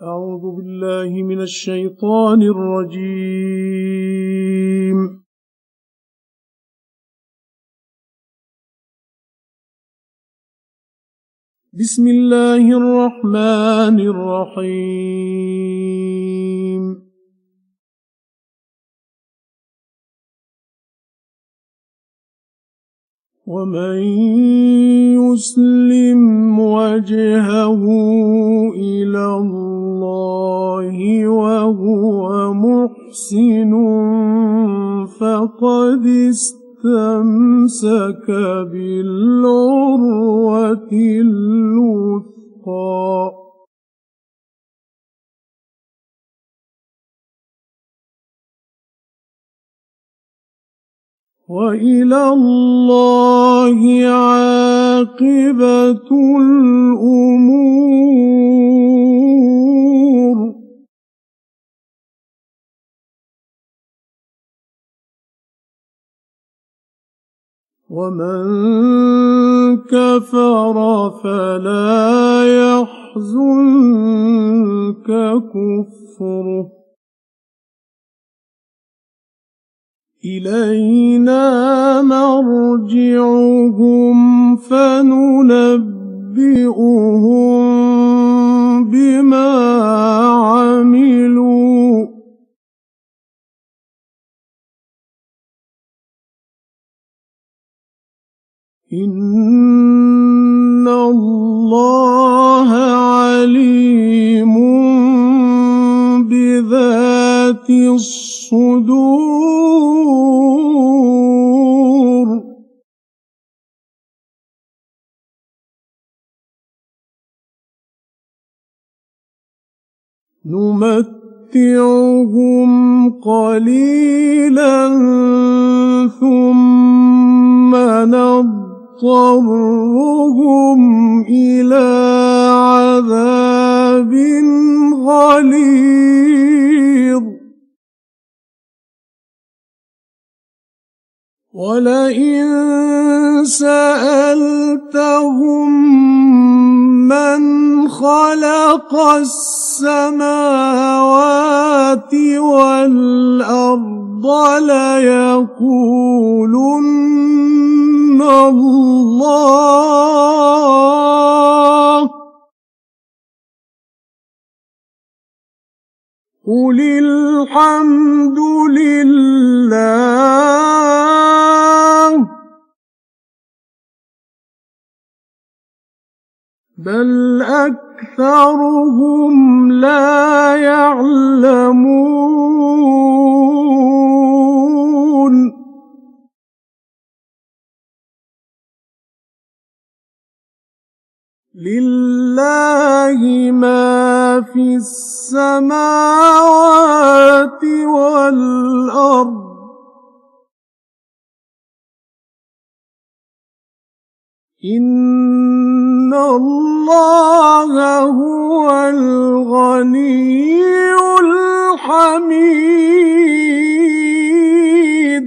أعوذ بالله من الشيطان الرجيم. بسم الله الرحمن الرحيم. ومن يسلم وجهه إلى الله وهو محسن فقد استمسك بالعروة الوثقى. وإلى الله عاقبة الأمور. ومن كفر فلا يحزنك كفره. إلينا مرجعهم فننبئهم بما عملوا. إن الله عليم بذات الصدور. نمتعهم قليلا ثم نضطرهم إلى عذاب غليظ. ولئن سألتهم من خلق السماوات والأرض ليقولن الله. قل الحمد لله بل أكثرهم لا يعلمون. لله ما في السماوات والأرض. إن الله هو الغني الحميد.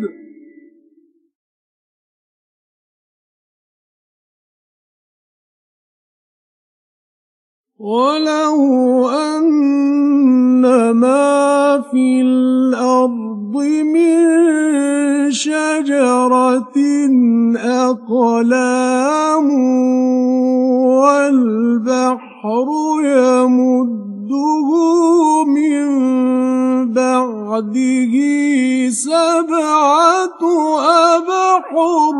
وله أن ما في الأرض من شجرة أقلام والبحر يمده من بعده 7 أبحر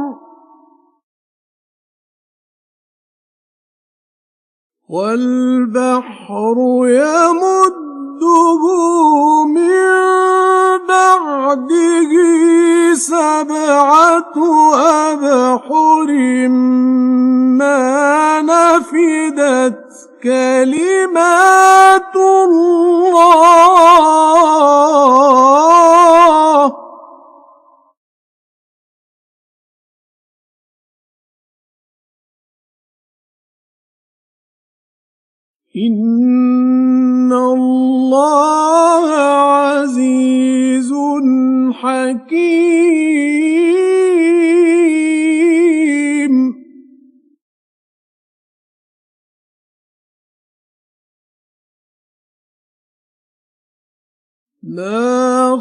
والبحر يمده من بعده 7 أبحر ما نفدت كلمات الله. إن الله عزيز حكيم. ما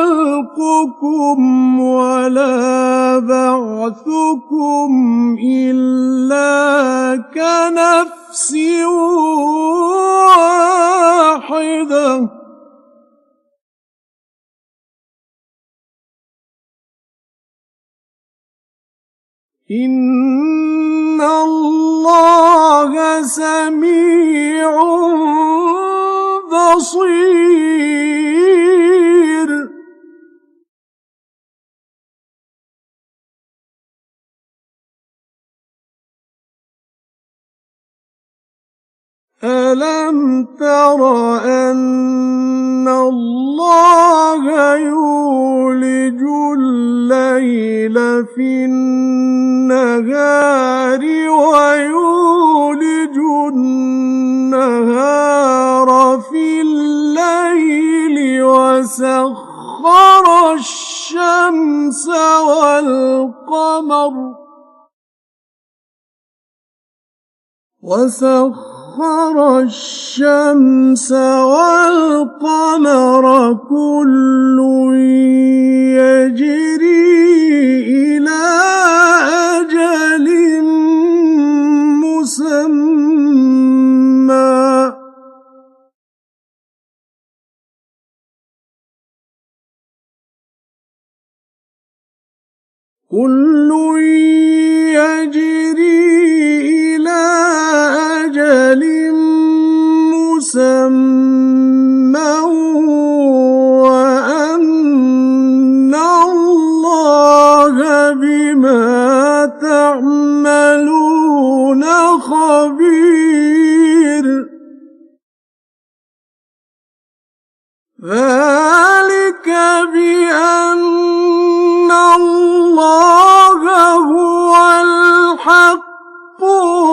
خلقكم ولا بعثكم إلا كنفس واحدة إن الله سميع بصير ألم تر أن الله يولج الليل في النهار ويولج النهار في الليل وسخر الشمس والقمر كل يجري إلى أجل مسمى كل يجري إلى أجل مسمى وأن الله بما تعملون خبير ذلك بأن الله هو الحق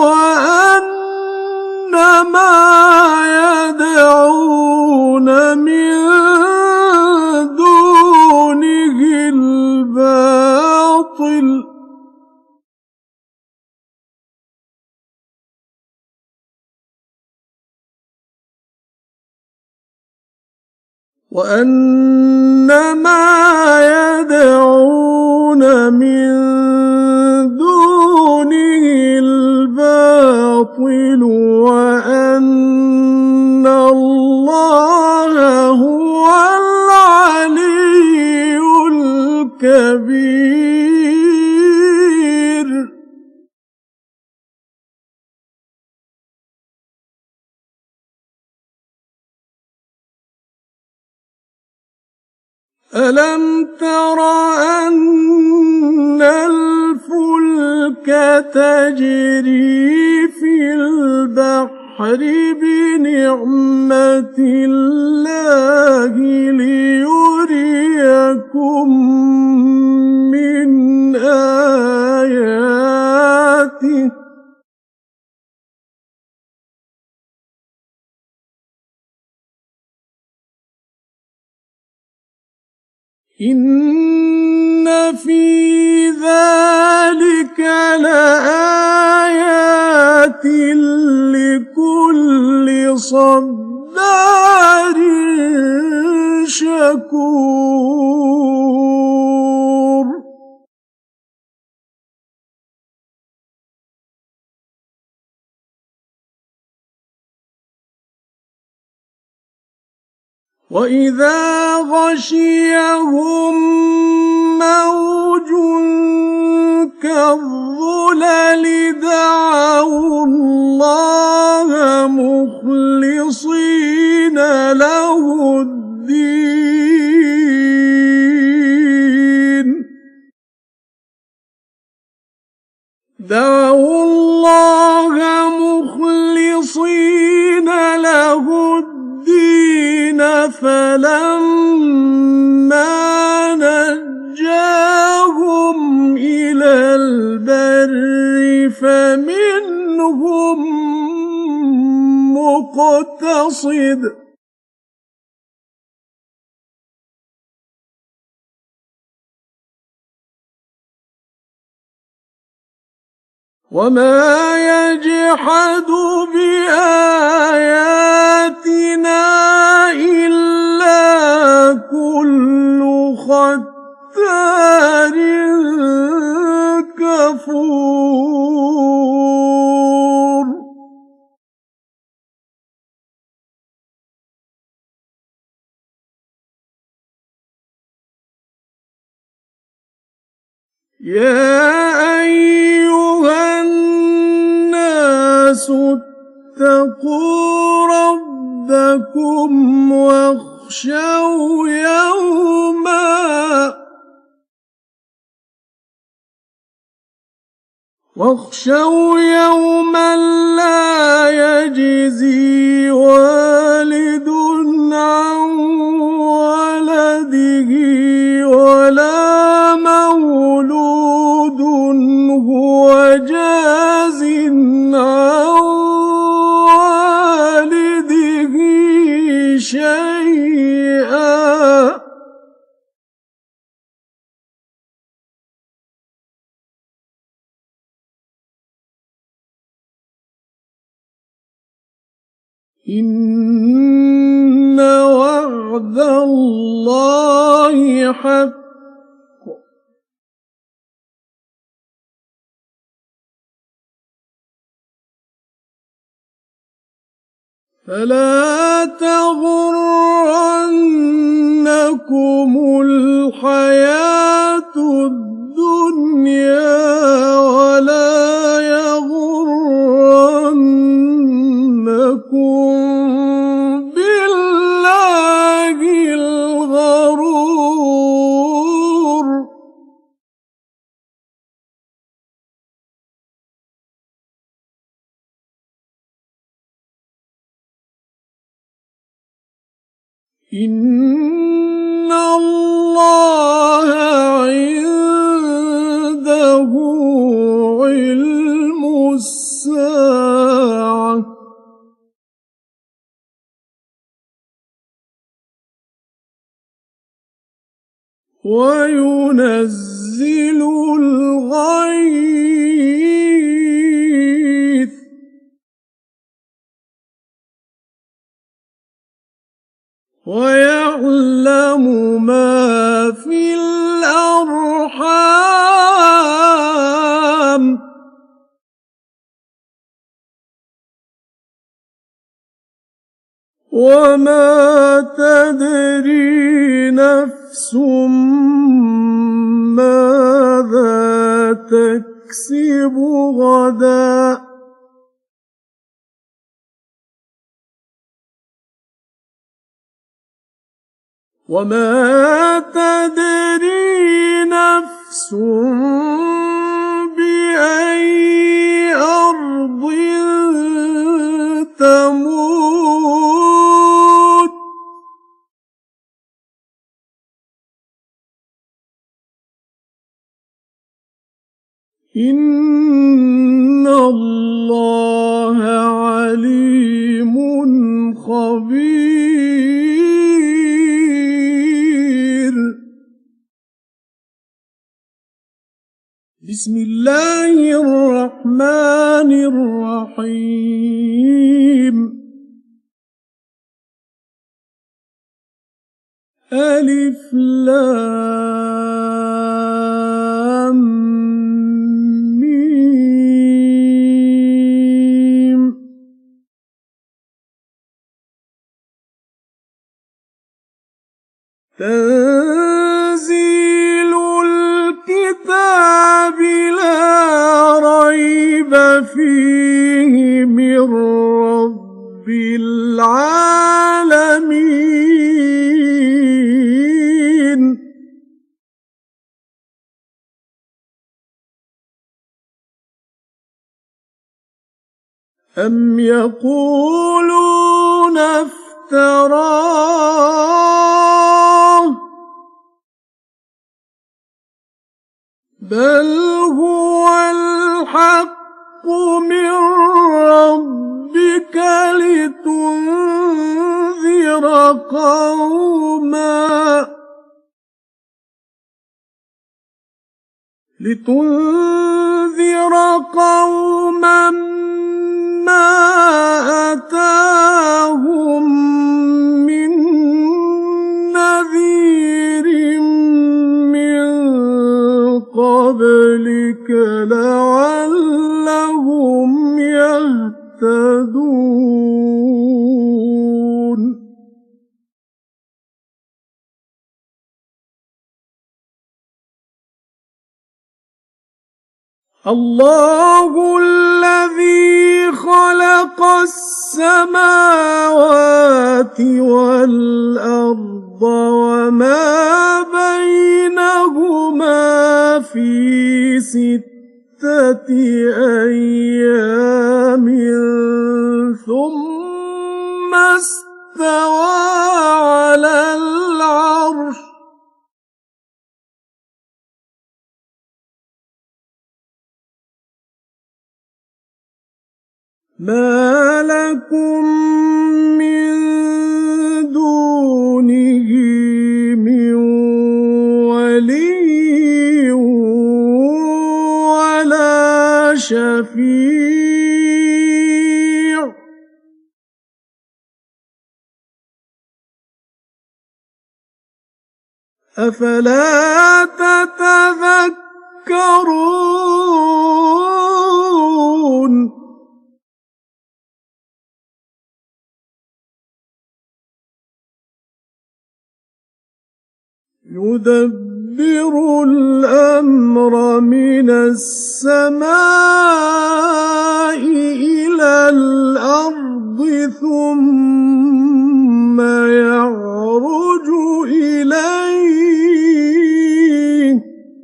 وأن ما يدعون من دونه الباطل وأن ما يدعون من دونه الباطل وأن الله هو العلي الكبير ألم تر أن الفلك تجري في البحر بنعمة الله ليريكم من آياته إن في ذلك لآيات لكل صبار شكور وإذا غشيهم موج كالظلل دعوا الله مخلصين له الدين دعوا الله مخلصين له الدين فلما نجاهم إلى البر فمنهم مقتصد وما يجحد بآياتنا إلا يا أيها الناس اتقوا ربكم واخشوا يوما لا يجزي والد عن ولده ولا مولود هو جاز عن والده شيئا إن وعد الله حق فلا تغرنكم الحياة الدنيا ولا يغرنكم بالله الغرور إن الله عنده علم الساعة وينزل الغيث ويعلم ما في الأرحام وما تدري نفس ماذا تكسب غدا وما تدري نفس بأي أرض تموت إن الله عليم خبير بسم الله الرحمن الرحيم ألف لام ميم تنزيل الكتاب لا ريب فيه من رب العالمين أم يقولون افتراه بل هو الحق من ربك لتنذر قوما ما أتاهم من نذير من قبلك لعلهم يهتدون الله الذي خلق السماوات والأرض وما بينهما في 6 أيام ثم استوى على العرش ما لكم من دونه من ولي ولا شفيع أفلا تتذكرون يدبر الأمر من السماء إلى الأرض ثم يعرج إليه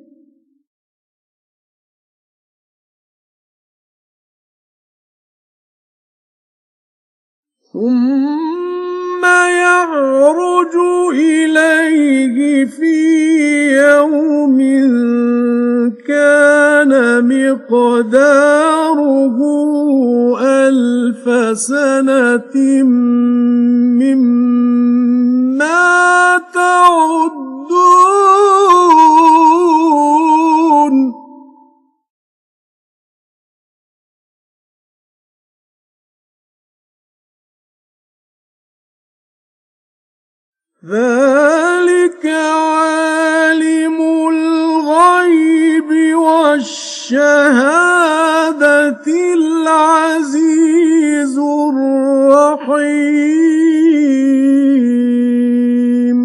في يوم كان مقداره 1000 سنة مما تعدون ذلك عالم الغيب والشهادة العزيز الرحيم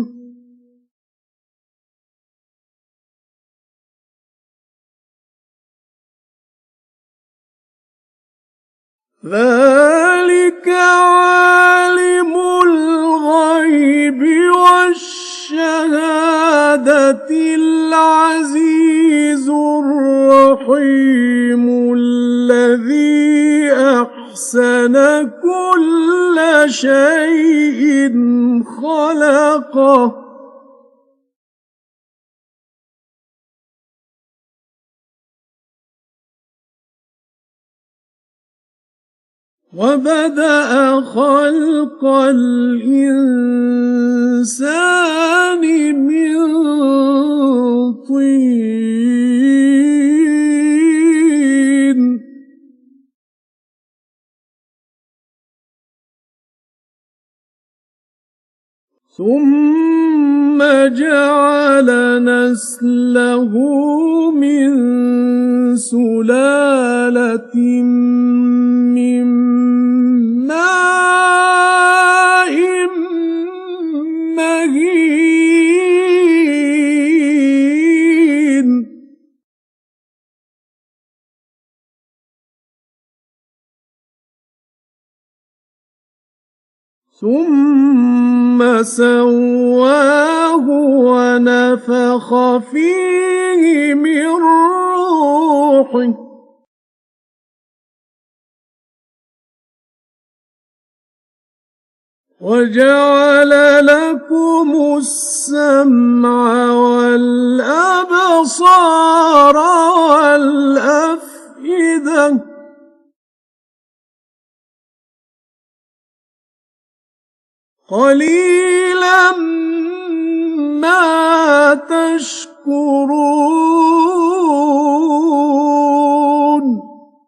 ذلك عالم الغيب والشهادة العزيز الرحيم الذي أحسن كل شيء خلقه وبدأ خلق الإنسان من طين ثم جعل نسله من سلالة من ماء مهين ثم سواه ونفخ فيه من روحه وجعل لكم السمع والأبصار والأفئدة قليلا ما تشكرون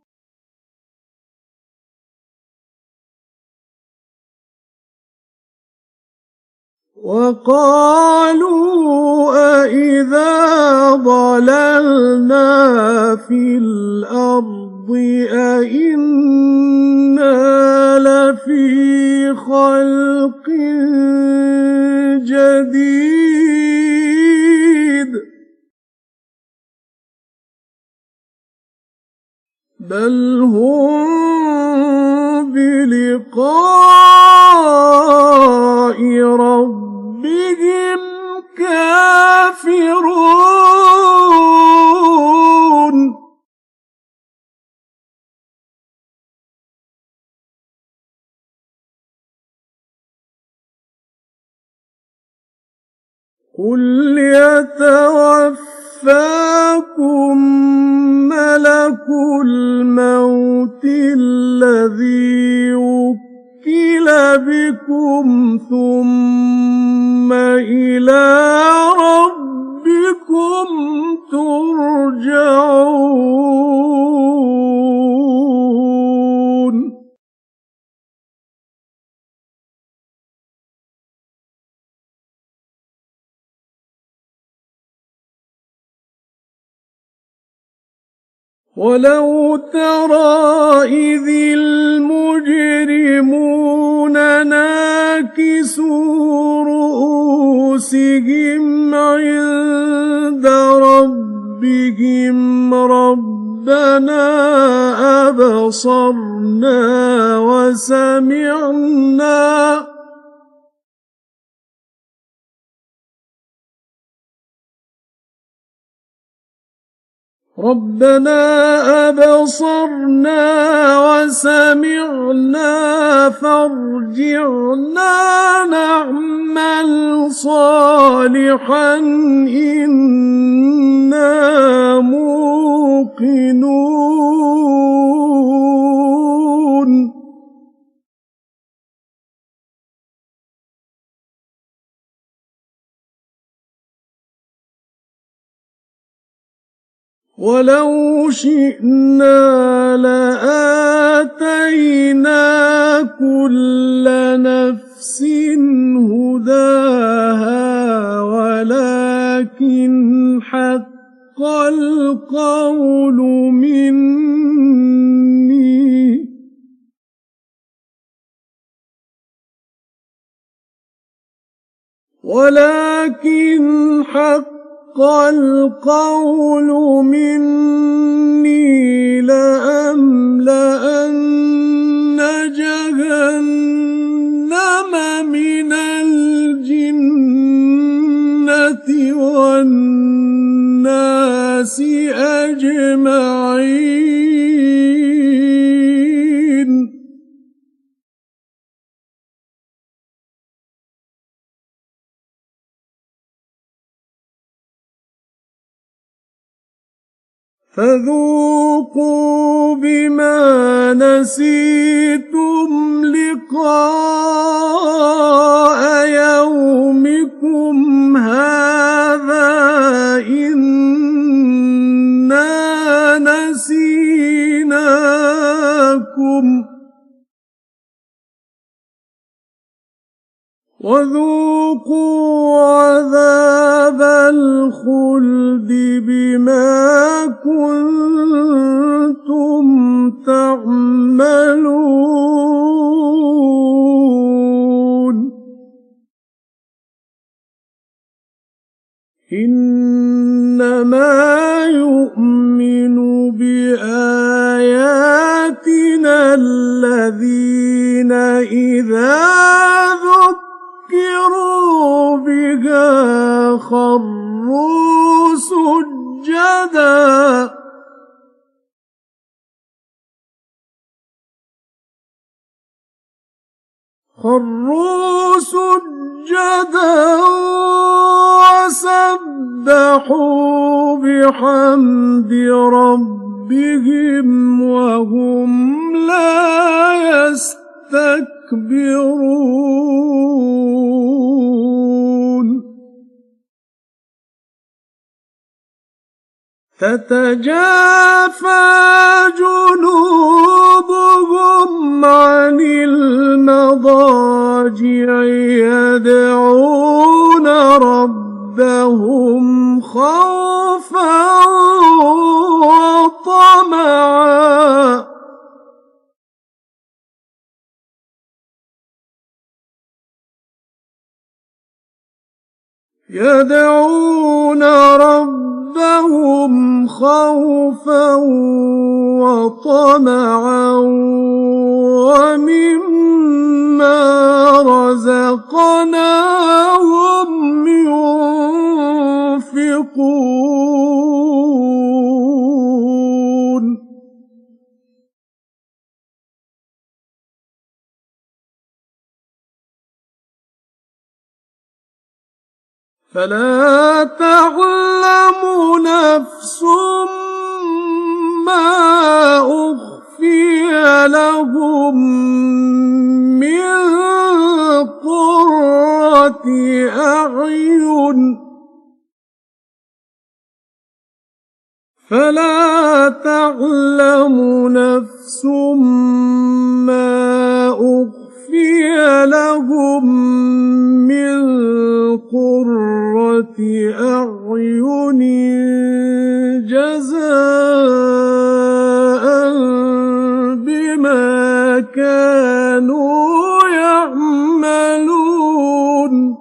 وقالوا أإذا ضللنا في الأرض أإنا لفي خلق جديد بل هم بلقاء ربهم كافرون قل يتوفاكم ملك الموت الذي وكل بكم ثم إلى ربكم ترجعون ولو ترى إذ المجرمون ناكسوا رؤوسهم عند ربهم ربنا أبصرنا وسمعنا فارجعنا نعمل صالحا إنا موقنون ولو شئنا لآتينا كل نفس هداها ولكن حق القول مني لأملأن جهنم من الجنة والناس أجمعين فذوقوا بما نسيتم لقاء يومكم هذا إنا نسيناكم وذوقوا عذاب الخلد بما كنتم تعملون إنما يؤمن بآياتنا الذين إذا ذكروا بها خروا سجدا وسبحوا بحمد ربهم وهم لا يستكبرون تتجافى جنوبهم عن المضاجع يدعون ربهم خوفا وطمعا يدعون ربهم خوفا وطمعا ومما رزقناهم ينفقون فلا تعلم نفس ما أخفي لهم من قرة أعين فلا تعلم نفس ما أخفي لهم من قرة أعين جزاء بما كانوا يعملون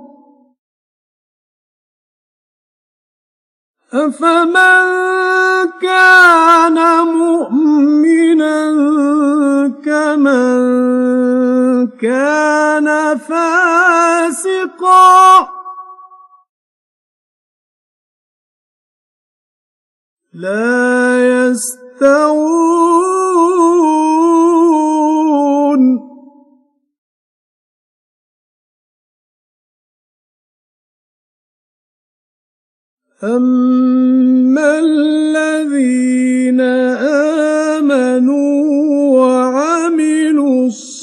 أفمن كان مؤمنا كمن كان فاسقا لا يستوون أما الذين آمنوا وعملوا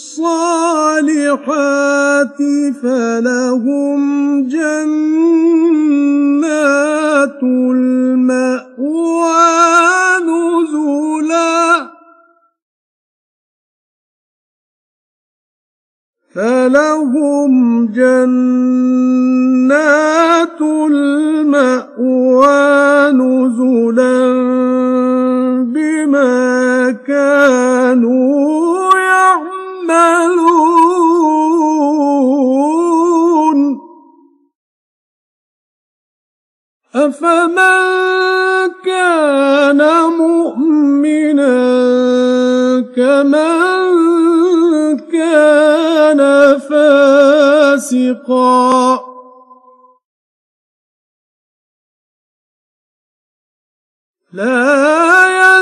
الصالحات فلهم جنات المأوى نزلا فلهم جنات المأوى نزلا بما كانوا يعملون أفمن كان مؤمنا كمن كان فاسقا لا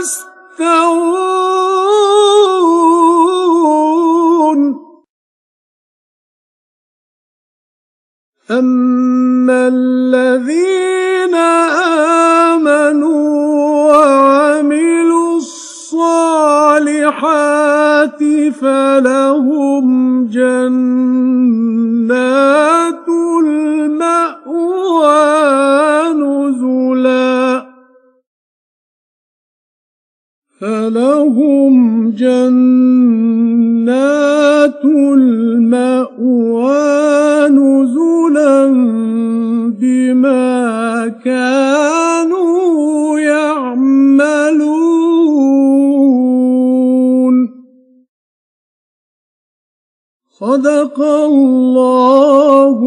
يستوون أما الذين آمنوا وعملوا الصالحات فلهم جنات المأوى نزلا فلهم جنات المأوى نزلا بما كانوا يعملون صدق الله